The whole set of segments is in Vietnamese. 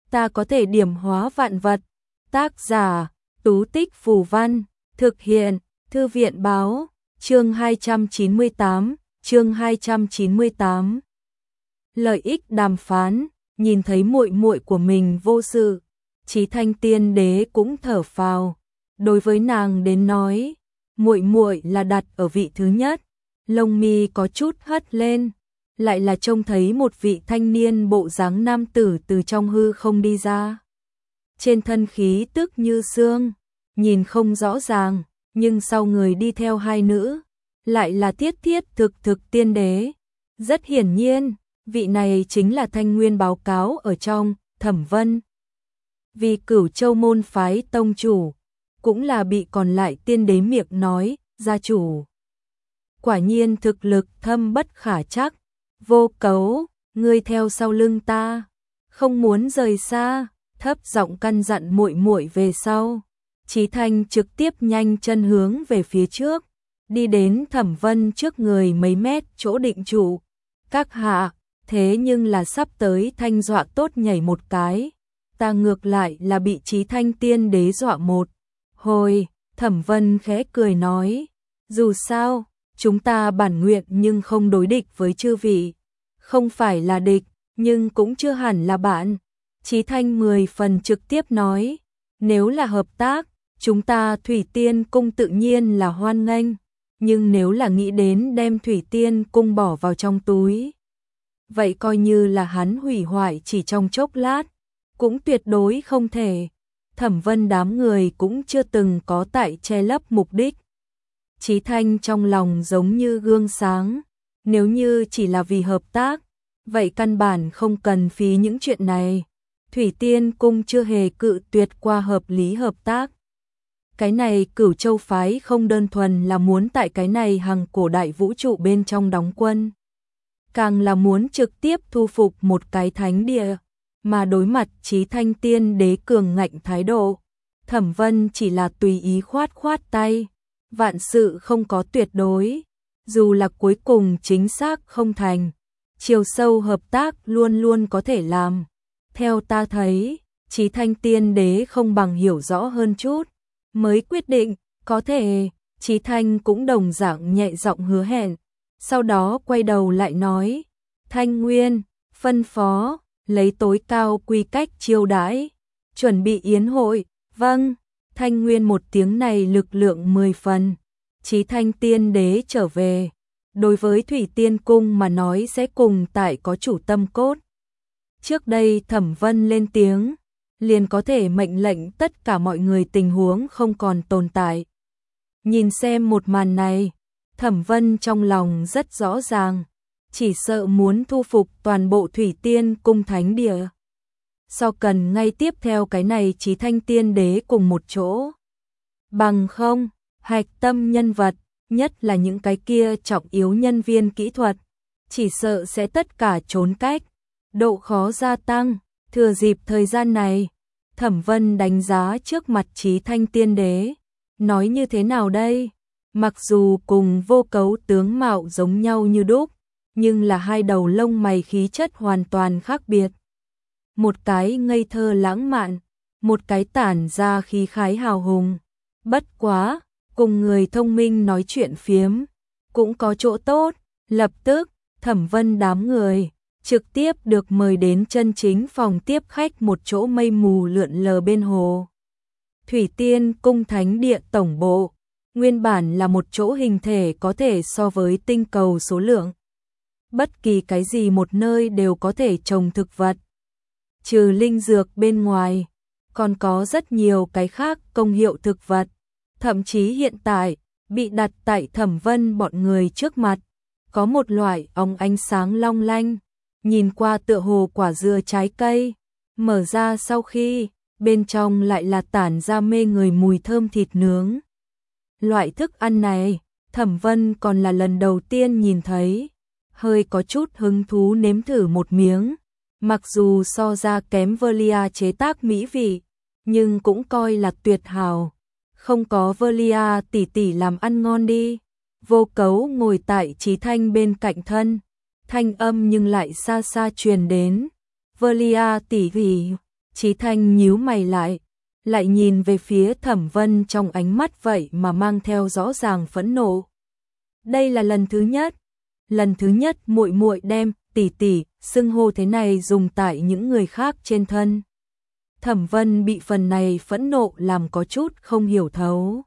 ta có thể điểm hóa vạn vật. Tác giả, Tú Tích Phù Văn, thực hiện, Thư viện Báo, chương 298. Lợi ích đàm phán, nhìn thấy muội muội của mình vô sự, Chí Thanh Tiên Đế cũng thở phào. Đối với nàng đến nói, muội muội là đặt ở vị thứ nhất. Lông mi có chút hất lên, lại là trông thấy một vị thanh niên bộ dáng nam tử từ trong hư không đi ra. Trên thân khí tức như xương, nhìn không rõ ràng, nhưng sau người đi theo hai nữ, lại là Thiết Thiết Thực Tiên Đế. Rất hiển nhiên, vị này chính là Thanh Nguyên báo cáo ở trong Thẩm Vân. Vì Cửu Châu môn phái tông chủ, cũng là bị còn lại tiên đế miệng nói, gia chủ. Quả nhiên thực lực thâm bất khả trắc. Vô Cấu, ngươi theo sau lưng ta, không muốn rời xa, thấp giọng căn dặn muội muội về sau. Chí Thanh trực tiếp nhanh chân hướng về phía trước, đi đến Thẩm Vân trước người mấy mét chỗ định trụ. Các hạ, thế nhưng là sắp tới Thanh dọa tốt nhảy một cái, ta ngược lại là bị Chí Thanh Tiên Đế dọa một hồi. Thẩm Vân khẽ cười nói, dù sao, chúng ta bản nguyện nhưng không đối địch với chư vị, không phải là địch, nhưng cũng chưa hẳn là bạn. Chí Thanh 10 phần trực tiếp nói, nếu là hợp tác, chúng ta Thủy Tiên Cung tự nhiên là hoan nghênh, nhưng nếu là nghĩ đến đem Thủy Tiên Cung bỏ vào trong túi, vậy coi như là hắn hủy hoại chỉ trong chốc lát, cũng tuyệt đối không thể. Thẩm Vân đám người cũng chưa từng có tại che lấp mục đích. Chí Thanh trong lòng giống như gương sáng, nếu như chỉ là vì hợp tác, vậy căn bản không cần phí những chuyện này. Thủy Tiên Cung chưa hề cự tuyệt qua hợp lý hợp tác. Cái này Cửu Châu phái không đơn thuần là muốn tại cái này hằng cổ đại vũ trụ bên trong đóng quân, càng là muốn trực tiếp thu phục một cái thánh địa, mà đối mặt Chí Thanh Tiên Đế cường ngạnh thái độ, Thẩm Vân chỉ là tùy ý khoát khoát tay. Vạn sự không có tuyệt đối, dù là cuối cùng chính xác không thành, chiều sâu hợp tác luôn luôn có thể làm. Theo ta thấy, Chí Thanh Tiên Đế không bằng hiểu rõ hơn chút, mới quyết định, có thể. Chí Thanh cũng đồng dạng nhẹ giọng hứa hẹn, sau đó quay đầu lại nói, Thanh Nguyên, phân phó, lấy tối cao quy cách chiêu đãi, chuẩn bị yến hội. Vâng. Thanh Nguyên một tiếng này lực lượng 10 phần. Chí Thanh Tiên Đế trở về, đối với Thủy Tiên Cung mà nói sẽ cùng tại có chủ tâm cốt. Trước đây Thẩm Vân lên tiếng, liền có thể mệnh lệnh tất cả mọi người tình huống không còn tồn tại. Nhìn xem một màn này, Thẩm Vân trong lòng rất rõ ràng, chỉ sợ muốn thu phục toàn bộ Thủy Tiên Cung thánh địa. Sau cần ngay tiếp theo cái này Chí Thanh Tiên Đế cùng một chỗ. Bằng không, hạch tâm nhân vật, nhất là những cái kia trọng yếu nhân viên kỹ thuật, chỉ sợ sẽ tất cả trốn cách, độ khó gia tăng. Thừa dịp thời gian này, Thẩm Vân đánh giá trước mặt Chí Thanh Tiên Đế, nói như thế nào đây? Mặc dù cùng Vô Cấu tướng mạo giống nhau như đúc, nhưng là hai đầu lông mày khí chất hoàn toàn khác biệt. Một cái ngây thơ lãng mạn, một cái tản ra khí khái hào hùng. Bất quá, cùng người thông minh nói chuyện phiếm, cũng có chỗ tốt. Lập tức, Thẩm Vân đám người trực tiếp được mời đến chân chính phòng tiếp khách, một chỗ mây mù lượn lờ bên hồ. Thủy Tiên Cung thánh địa tổng bộ, nguyên bản là một chỗ hình thể có thể so với tinh cầu số lượng. Bất kỳ cái gì một nơi đều có thể trồng thực vật. Trừ linh dược bên ngoài, còn có rất nhiều cái khác công hiệu thực vật, thậm chí hiện tại bị đặt tại Thẩm Vân bọn người trước mặt, có một loại óng ánh sáng long lanh, nhìn qua tựa hồ quả dưa trái cây, mở ra sau khi, bên trong lại là tản ra mê người mùi thơm thịt nướng. Loại thức ăn này, Thẩm Vân còn là lần đầu tiên nhìn thấy, hơi có chút hứng thú nếm thử một miếng. Mặc dù so ra kém Velia chế tác mỹ vị, nhưng cũng coi là tuyệt hảo. Không có Velia tỷ tỷ làm ăn ngon đi. Vô Cấu ngồi tại Chí Thanh bên cạnh thân, thanh âm nhưng lại xa xa truyền đến. Velia tỷ tỷ, Chí Thanh nhíu mày lại nhìn về phía Thẩm Vân trong ánh mắt vậy mà mang theo rõ ràng phẫn nộ. Đây là lần thứ nhất muội muội đem tỷ tỷ xưng hô thế này dùng tại những người khác trên thân. Thẩm Vân bị phần này phẫn nộ làm có chút không hiểu thấu.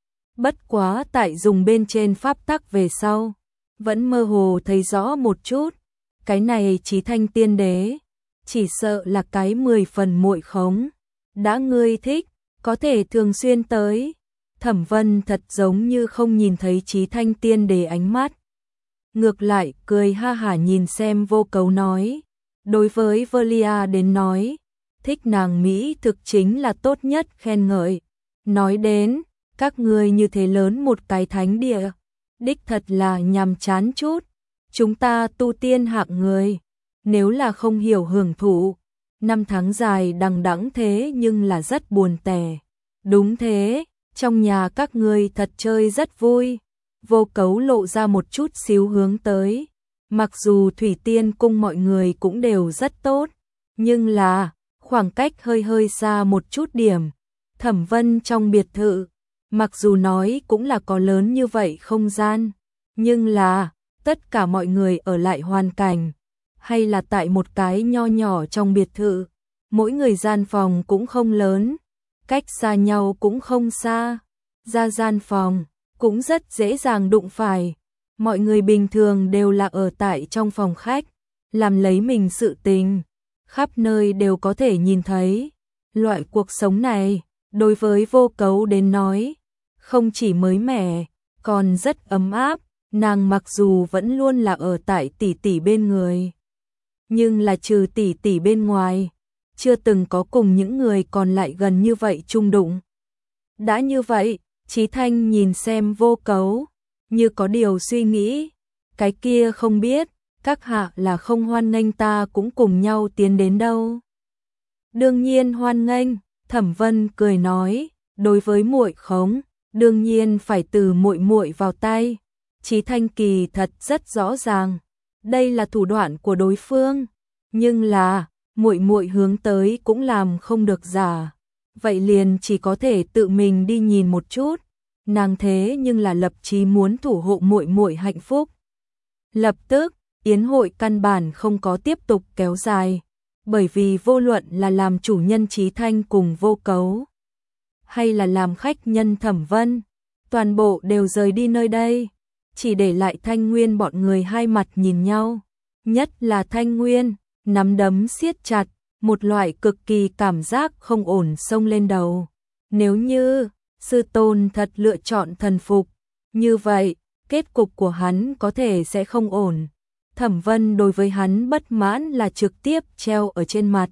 Bất quá tại dùng bên trên pháp tắc về sau, vẫn mơ hồ thấy rõ một chút, cái này Chí Thanh tiên đế, chỉ sợ là cái 10 phần muội khống. Đã ngươi thích, có thể thường xuyên tới. Thẩm Vân thật giống như không nhìn thấy Chí Thanh tiên đế ánh mắt. Ngược lại cười ha hả nhìn xem Vô Cấu nói, đối với Velia đến nói, thích nàng mỹ thực chính là tốt nhất khen ngợi. Nói đến, các ngươi như thế lớn một cái thánh địa, đích thật là nhàm chán chút. Chúng ta tu tiên hạng người, nếu là không hiểu hưởng thụ, năm tháng dài đằng đẵng thế nhưng là rất buồn tẻ. Đúng thế, trong nhà các ngươi thật chơi rất vui. Vô Cấu lộ ra một chút xíu hướng tới. Mặc dù Thủy Tiên cung mọi người cũng đều rất tốt, nhưng là khoảng cách hơi xa một chút điểm. Thẩm Vân trong biệt thự, mặc dù nói cũng là có lớn như vậy không gian, nhưng là tất cả mọi người ở lại hoàn cảnh, hay là tại một cái nho nhỏ trong biệt thự, mỗi người gian phòng cũng không lớn, cách xa nhau cũng không xa, ra gian phòng cũng rất dễ dàng đụng phải. Mọi người bình thường đều là ở tại trong phòng khách, làm lấy mình sự tình, khắp nơi đều có thể nhìn thấy. Loại cuộc sống này, đối với Vô Cấu đến nói, không chỉ mới mẻ, còn rất ấm áp. Nàng mặc dù vẫn luôn là ở tại tỷ tỷ bên người, nhưng là trừ tỷ tỷ bên ngoài, chưa từng có cùng những người còn lại gần như vậy chung đụng. Đã như vậy, Chí Thanh nhìn xem Vô Cấu, như có điều suy nghĩ, cái kia không biết, các hạ là không hoan nghênh ta cũng cùng nhau tiến đến đâu. Đương nhiên hoan nghênh, Thẩm Vân cười nói, đối với muội khống, đương nhiên phải từ muội muội vào tay. Chí Thanh kỳ thật rất rõ ràng, đây là thủ đoạn của đối phương, nhưng là muội muội hướng tới cũng làm không được giả, vậy liền chỉ có thể tự mình đi nhìn một chút. Nàng thế nhưng là lập chí muốn thủ hộ muội muội hạnh phúc. Lập tức, yến hội căn bản không có tiếp tục kéo dài, bởi vì vô luận là làm chủ nhân Chí Thanh cùng Vô Cấu, hay là làm khách nhân Thẩm Vân, toàn bộ đều rời đi nơi đây, chỉ để lại Thanh Nguyên bọn người hai mặt nhìn nhau, nhất là Thanh Nguyên, nắm đấm siết chặt, một loại cực kỳ cảm giác không ổn xông lên đầu. Nếu như sư tôn thật lựa chọn thần phục, như vậy, kết cục của hắn có thể sẽ không ổn. Thẩm Vân đối với hắn bất mãn là trực tiếp treo ở trên mặt.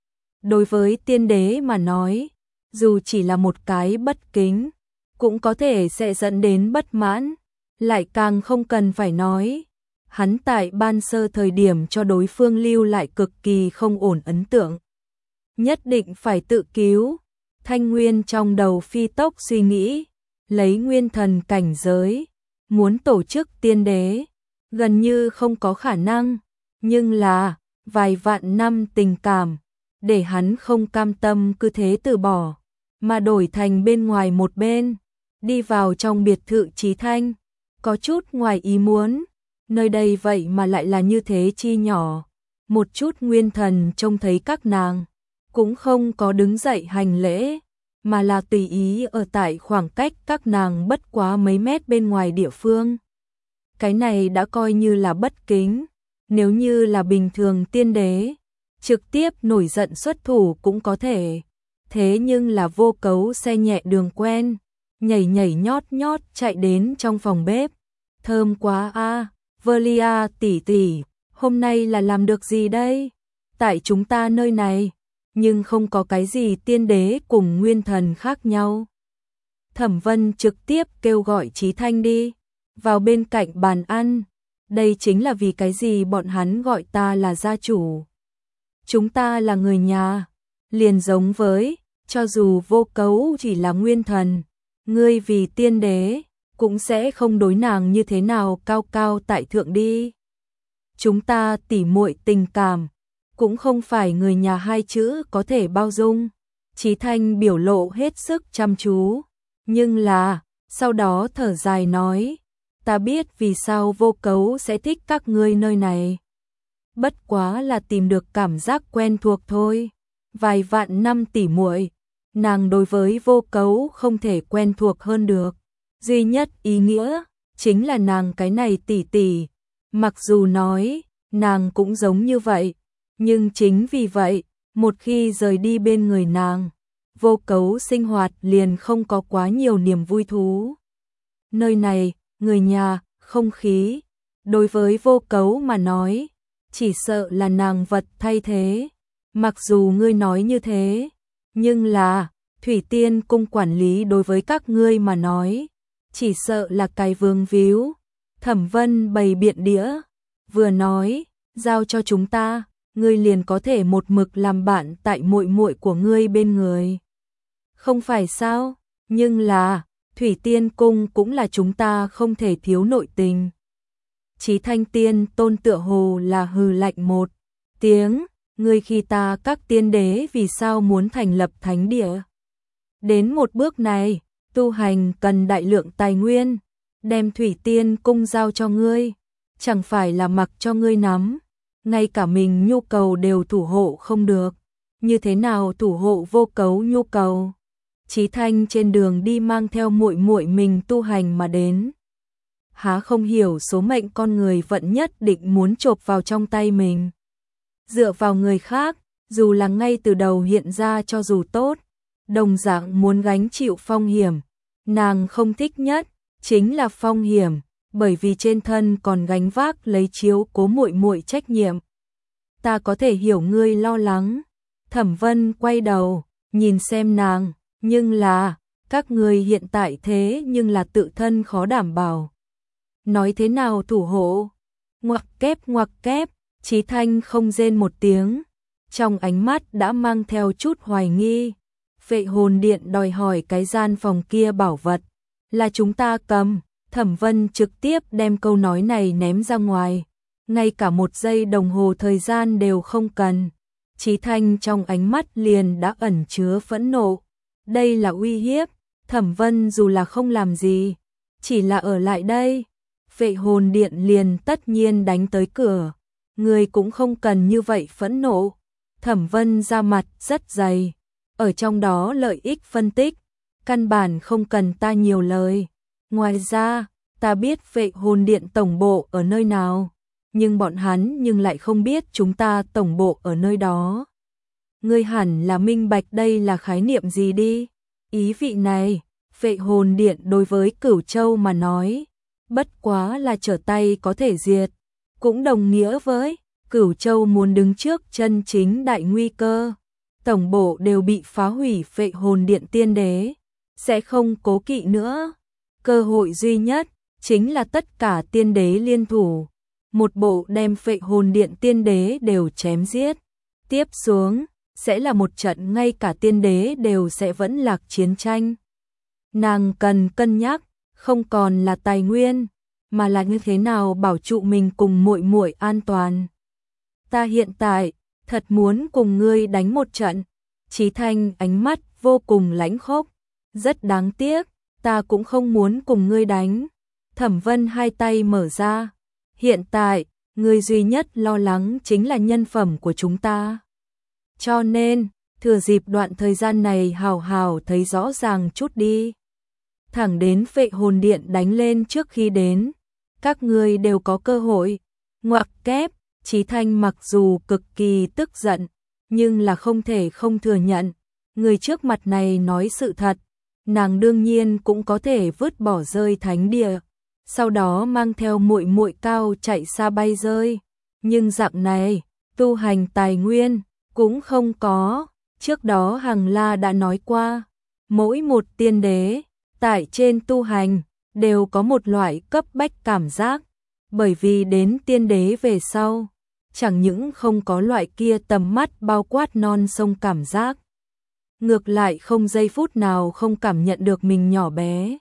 Đối với tiên đế mà nói, dù chỉ là một cái bất kính, cũng có thể sẽ dẫn đến bất mãn, lại càng không cần phải nói. Hắn tại ban sơ thời điểm cho đối phương lưu lại cực kỳ không ổn ấn tượng. Nhất định phải tự cứu. Thanh Nguyên trong đầu phi tốc suy nghĩ, lấy nguyên thần cảnh giới, muốn tổ chức tiên đế, gần như không có khả năng, nhưng là, vài vạn năm tình cảm, để hắn không cam tâm cứ thế từ bỏ, mà đổi thành bên ngoài một bên, đi vào trong biệt thự Chí Thanh, có chút ngoài ý muốn, nơi đây vậy mà lại là như thế chi nhỏ, một chút nguyên thần trông thấy các nàng, cũng không có đứng dậy hành lễ, mà là tùy ý ở tại khoảng cách các nàng bất quá mấy mét bên ngoài địa phương. Cái này đã coi như là bất kính, nếu như là bình thường tiên đế, trực tiếp nổi giận xuất thủ cũng có thể. Thế nhưng là Vô Cấu xe nhẹ đường quen, nhảy nhót chạy đến trong phòng bếp. Thơm quá a, Velia tỷ tỷ, hôm nay là làm được gì đây? Tại chúng ta nơi này, nhưng không có cái gì tiên đế cùng nguyên thần khác nhau. Thẩm Vân trực tiếp kêu gọi Chí Thanh đi, vào bên cạnh bàn ăn. Đây chính là vì cái gì bọn hắn gọi ta là gia chủ. Chúng ta là người nhà, liền giống với, cho dù Vô Cấu chỉ là nguyên thần, ngươi vì tiên đế, cũng sẽ không đối nàng như thế nào cao cao tại thượng đi. Chúng ta tỉ muội tình cảm, cũng không phải người nhà hai chữ có thể bao dung. Chí Thanh biểu lộ hết sức chăm chú, nhưng là, sau đó thở dài nói, ta biết vì sao Vô Cấu sẽ thích các ngươi nơi này. Bất quá là tìm được cảm giác quen thuộc thôi. Vài vạn năm tỉ muội, nàng đối với Vô Cấu không thể quen thuộc hơn được. Duy nhất ý nghĩa chính là nàng cái này tỷ tỷ. Mặc dù nói, nàng cũng giống như vậy, nhưng chính vì vậy, một khi rời đi bên người nàng, Vô Cấu sinh hoạt liền không có quá nhiều niềm vui thú. Nơi này, người nhà, không khí, đối với Vô Cấu mà nói, chỉ sợ là nàng vật thay thế. Mặc dù ngươi nói như thế, nhưng là, Thủy Tiên cung quản lý đối với các ngươi mà nói, chỉ sợ là cái vương víu. Thẩm Vân bày biện đĩa, vừa nói, giao cho chúng ta, ngươi liền có thể một mực làm bạn tại muội muội của ngươi bên người. Không phải sao? Nhưng là, Thủy Tiên cung cũng là chúng ta không thể thiếu nội tình. Chí Thanh Tiên Tôn tựa hồ là hừ lạnh một tiếng, ngươi khi ta các tiên đế vì sao muốn thành lập thánh địa? Đến một bước này, tu hành cần đại lượng tài nguyên, đem Thủy Tiên cung giao cho ngươi, chẳng phải là mặc cho ngươi nắm, ngay cả mình nhu cầu đều thủ hộ không được, như thế nào thủ hộ Vô Cấu nhu cầu? Chí Thanh trên đường đi mang theo muội muội mình tu hành mà đến. Há không hiểu số mệnh con người vẫn nhất định muốn chộp vào trong tay mình. Dựa vào người khác, dù là ngay từ đầu hiện ra cho dù tốt, đồng dạng muốn gánh chịu phong hiểm. Nàng không thích nhất chính là phong hiểm, bởi vì trên thân còn gánh vác lấy chiếu cố muội muội trách nhiệm. Ta có thể hiểu ngươi lo lắng. Thẩm Vân quay đầu, nhìn xem nàng, nhưng là, các ngươi hiện tại thế nhưng là tự thân khó đảm bảo. Nói thế nào thủ hộ? Ngoặc kép, Chí Thanh không rên một tiếng, trong ánh mắt đã mang theo chút hoài nghi. Phệ hồn điện đòi hỏi cái gian phòng kia bảo vật, là chúng ta cầm. Thẩm Vân trực tiếp đem câu nói này ném ra ngoài, ngay cả một giây đồng hồ thời gian đều không cần. Chí Thanh trong ánh mắt liền đã ẩn chứa phẫn nộ. Đây là uy hiếp. Thẩm Vân dù là không làm gì, chỉ là ở lại đây, Phệ hồn điện liền tất nhiên đánh tới cửa. Người cũng không cần như vậy phẫn nộ. Thẩm Vân ra mặt rất dày, ở trong đó lợi ích phân tích, căn bản không cần ta nhiều lời. Ngoài ra, ta biết Phệ hồn điện tổng bộ ở nơi nào, nhưng bọn hắn nhưng lại không biết chúng ta tổng bộ ở nơi đó. Ngươi hẳn là minh bạch đây là khái niệm gì đi. Ý vị này, Phệ hồn điện đối với Cửu Châu mà nói, bất quá là trở tay có thể diệt, cũng đồng nghĩa với Cửu Châu muốn đứng trước chân chính đại nguy cơ. Tổng bộ đều bị phá hủy, Phệ hồn điện tiên đế sẽ không cố kỵ nữa. Cơ hội duy nhất chính là tất cả tiên đế liên thủ, một bộ đem Phệ hồn điện tiên đế đều chém giết. Tiếp xuống sẽ là một trận ngay cả tiên đế đều sẽ vẫn lạc chiến tranh. Nàng cần cân nhắc, không còn là tài nguyên, mà là như thế nào bảo trụ mình cùng muội muội an toàn. Ta hiện tại thật muốn cùng ngươi đánh một trận. Chí Thanh ánh mắt vô cùng lãnh khốc. Rất đáng tiếc, ta cũng không muốn cùng ngươi đánh. Thẩm Vân hai tay mở ra. Hiện tại, ngươi duy nhất lo lắng chính là nhân phẩm của chúng ta. Cho nên, thừa dịp đoạn thời gian này hào hào thấy rõ ràng chút đi. Thẳng đến Phệ hồn điện đánh lên trước khi đến, các ngươi đều có cơ hội. Ngoặc kép, Chí Thanh mặc dù cực kỳ tức giận, nhưng là không thể không thừa nhận. Người trước mặt này nói sự thật, nàng đương nhiên cũng có thể vứt bỏ rơi thánh địa, sau đó mang theo muội muội cao chạy xa bay rơi. Nhưng dạng này, tu hành tài nguyên cũng không có. Trước đó Hằng La đã nói qua, mỗi một tiên đế tại trên tu hành đều có một loại cấp bách cảm giác, bởi vì đến tiên đế về sau, chẳng những không có loại kia tầm mắt bao quát non sông cảm giác, ngược lại không giây phút nào không cảm nhận được mình nhỏ bé.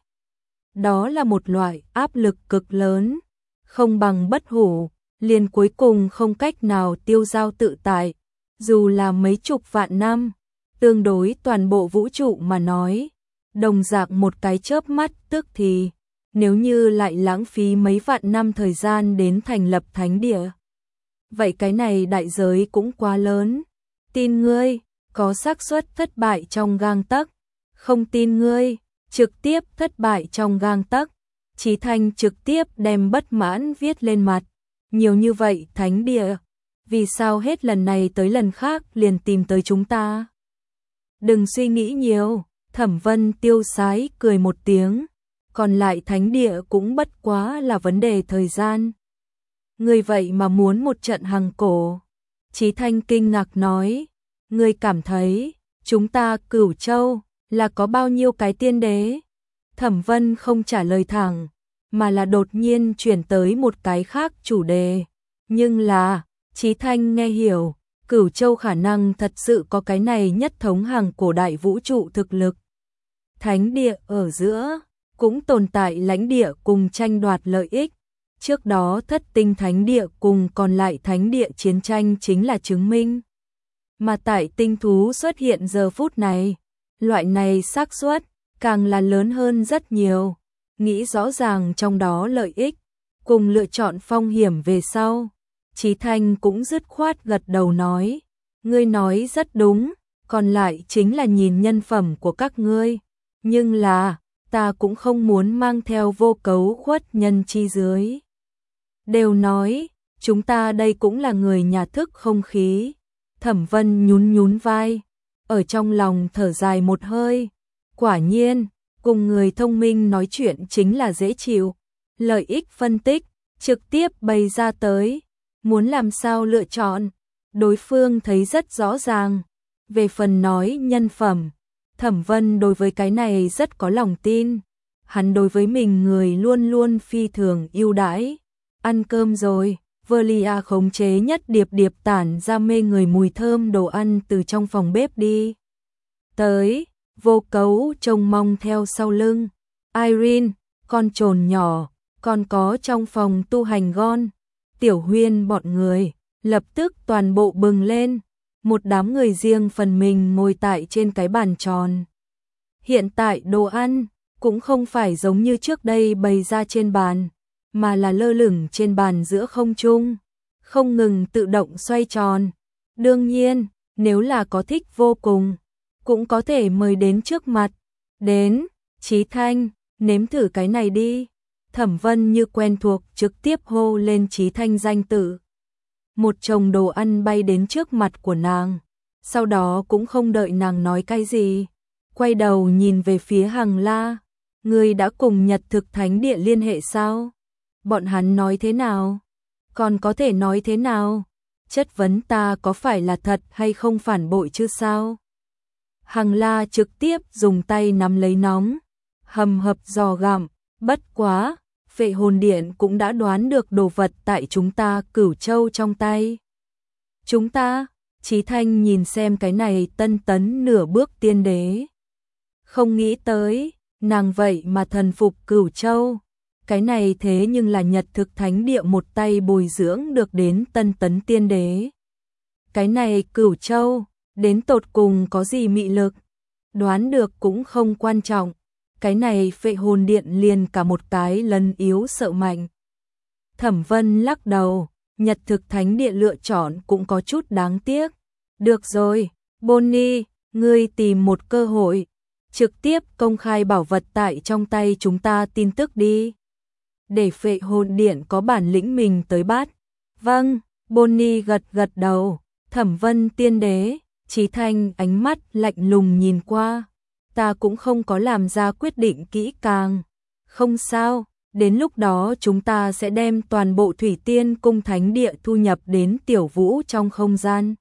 Đó là một loại áp lực cực lớn, không bằng bất hủ, liền cuối cùng không cách nào tiêu dao tự tại. Dù là mấy chục vạn năm, tương đối toàn bộ vũ trụ mà nói, đồng dạng một cái chớp mắt tức thì, nếu như lại lãng phí mấy vạn năm thời gian đến thành lập thánh địa. Vậy cái này đại giới cũng quá lớn. Tin ngươi, có xác suất thất bại trong gang tấc. Không tin ngươi, trực tiếp thất bại trong gang tấc. Chí Thanh trực tiếp đem bất mãn viết lên mặt. Nhiều như vậy thánh địa, vì sao hết lần này tới lần khác liền tìm tới chúng ta? Đừng suy nghĩ nhiều, Thẩm Vân tiêu sái cười một tiếng, còn lại thánh địa cũng bất quá là vấn đề thời gian. Ngươi vậy mà muốn một trận hằng cổ? Chí Thanh kinh ngạc nói, ngươi cảm thấy chúng ta Cửu Châu là có bao nhiêu cái tiên đế? Thẩm Vân không trả lời thẳng, mà là đột nhiên chuyển tới một cái khác chủ đề. Nhưng là, Chí Thanh nghe hiểu, Cửu Châu khả năng thật sự có cái này nhất thống hàng cổ đại vũ trụ thực lực. Thánh địa ở giữa, cũng tồn tại lãnh địa cùng tranh đoạt lợi ích. Trước đó Thất Tinh Thánh Địa cùng còn lại thánh địa chiến tranh chính là chứng minh. Mà tại tinh thú xuất hiện giờ phút này, loại này xác suất càng là lớn hơn rất nhiều. Nghĩ rõ ràng trong đó lợi ích, cùng lựa chọn phong hiểm về sau. Chí Thanh cũng dứt khoát gật đầu nói, ngươi nói rất đúng, còn lại chính là nhìn nhân phẩm của các ngươi. Nhưng là, ta cũng không muốn mang theo vô cấu khuất nhân chi dưới. Đều nói, chúng ta đây cũng là người nhà thức không khí. Thẩm Vân nhún nhún vai, ở trong lòng thở dài một hơi. Quả nhiên, cùng người thông minh nói chuyện chính là dễ chịu. Lợi ích phân tích, trực tiếp bày ra tới. Muốn làm sao lựa chọn, đối phương thấy rất rõ ràng. Về phần nói nhân phẩm, Thẩm Vân đối với cái này rất có lòng tin. Hắn đối với mình người luôn luôn phi thường ưu đãi. Ăn cơm rồi, Velia khống chế nhất điệp điệp tản ra mê người mùi thơm đồ ăn từ trong phòng bếp đi. Tới, Vô Cấu trông mong theo sau lưng. Irene, con trồn nhỏ, còn có trong phòng tu hành Gon, Tiểu Huyên bọn người, lập tức toàn bộ bừng lên. Một đám người riêng phần mình ngồi tại trên cái bàn tròn. Hiện tại đồ ăn cũng không phải giống như trước đây bày ra trên bàn, mà là lơ lửng trên bàn giữa không trung, không ngừng tự động xoay tròn. Đương nhiên, nếu là có thích vô cùng, cũng có thể mời đến trước mặt. Đến, Chí Thanh, nếm thử cái này đi. Thẩm Vân như quen thuộc trực tiếp hô lên Chí Thanh danh tự. Một chồng đồ ăn bay đến trước mặt của nàng, sau đó cũng không đợi nàng nói cái gì, quay đầu nhìn về phía Hằng La. Ngươi đã cùng Nhật Thực Thánh Địa liên hệ sao? Bọn hắn nói thế nào? Còn có thể nói thế nào? Chất vấn ta có phải là thật hay không phản bội chứ sao? Hằng La trực tiếp dùng tay nắm lấy nóng, hầm hập giò gặm, bất quá, Phệ Hồn Điện cũng đã đoán được đồ vật tại chúng ta Cửu Châu trong tay. Chúng ta, Chí Thanh nhìn xem cái này tân tấn nửa bước tiên đế. Không nghĩ tới, nàng vậy mà thần phục Cửu Châu. Cái này thế nhưng là Nhật Thực Thánh Địa một tay bồi dưỡng được đến tân tấn tiên đế. Cái này Cửu Châu, đến tột cùng có gì mị lực? Đoán được cũng không quan trọng. Cái này Phệ Hồn Điện liền cả một cái lần yếu sợ mạnh. Thẩm Vân lắc đầu, Nhật Thực Thánh Địa lựa chọn cũng có chút đáng tiếc. Được rồi, Bonnie, ngươi tìm một cơ hội, trực tiếp công khai bảo vật tại trong tay chúng ta tin tức đi. Để Phệ Hồn Điện có bản lĩnh mình tới bắt. Vâng, Bonnie gật gật đầu. Thẩm Vân tiên đế, Chí Thanh ánh mắt lạnh lùng nhìn qua. Ta cũng không có làm ra quyết định kỹ càng. Không sao, đến lúc đó chúng ta sẽ đem toàn bộ Thủy Tiên Cung Thánh Địa thu nhập đến Tiểu Vũ trong không gian.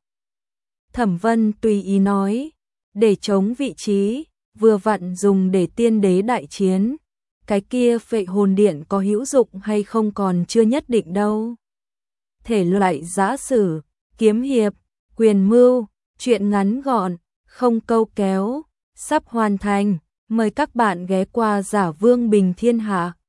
Thẩm Vân tùy ý nói, để chống vị trí, vừa vặn dùng để tiên đế đại chiến. Cái kia Phệ Hồn Điện có hữu dụng hay không còn chưa nhất định đâu. Thể loại giã sử, kiếm hiệp, quyền mưu, truyện ngắn gọn, không câu kéo, sắp hoàn thành. Mời các bạn ghé qua Giả Vương Bình Thiên Hạ.